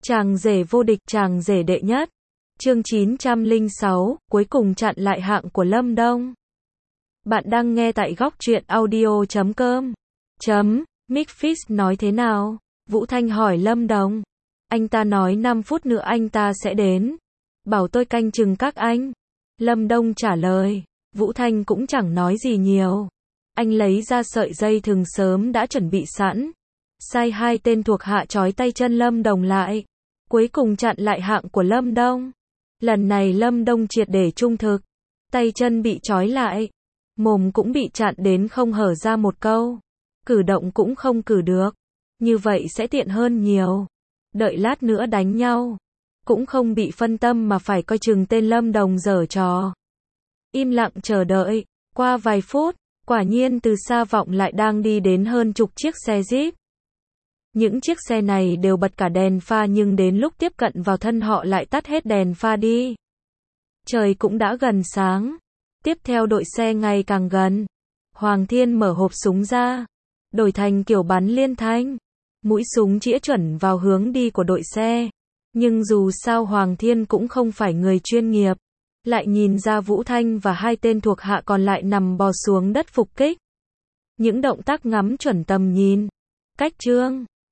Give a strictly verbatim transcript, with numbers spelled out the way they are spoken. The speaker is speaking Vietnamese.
Chàng rể vô địch, chàng rể đệ nhất. Chương chín trăm lẻ sáu, cuối cùng chặn lại hạng của Lâm Đông. Bạn đang nghe tại góc truyện audio chấm com. Chấm, Mixfix nói thế nào? Vũ Thanh hỏi Lâm Đồng. Anh ta nói năm phút nữa anh ta sẽ đến. Bảo tôi canh chừng các anh. Lâm Đông trả lời. Vũ Thanh cũng chẳng nói gì nhiều. Anh lấy ra sợi dây thừng sớm đã chuẩn bị sẵn. Sai hai tên thuộc hạ trói tay chân Lâm Đồng lại. Cuối cùng chặn lại hạng của Lâm Đông. Lần này Lâm Đông triệt để trung thực. Tay chân bị trói lại. Mồm cũng bị chặn đến không hở ra một câu. Cử động cũng không cử được. Như vậy sẽ tiện hơn nhiều. Đợi lát nữa đánh nhau. Cũng không bị phân tâm mà phải coi chừng tên Lâm Đồng giở trò. Im lặng chờ đợi. Qua vài phút, quả nhiên từ xa vọng lại đang đi đến hơn chục chiếc xe Jeep. Những chiếc xe này đều bật cả đèn pha nhưng đến lúc tiếp cận vào thân họ lại tắt hết đèn pha đi. Trời cũng đã gần sáng. Tiếp theo đội xe ngày càng gần. Hoàng Thiên mở hộp súng ra. Đổi thành kiểu bắn liên thanh. Mũi súng chĩa chuẩn vào hướng đi của đội xe. Nhưng dù sao Hoàng Thiên cũng không phải người chuyên nghiệp. Lại nhìn ra Vũ Thanh và hai tên thuộc hạ còn lại nằm bò xuống đất phục kích. Những động tác ngắm chuẩn tầm nhìn. Cách trương.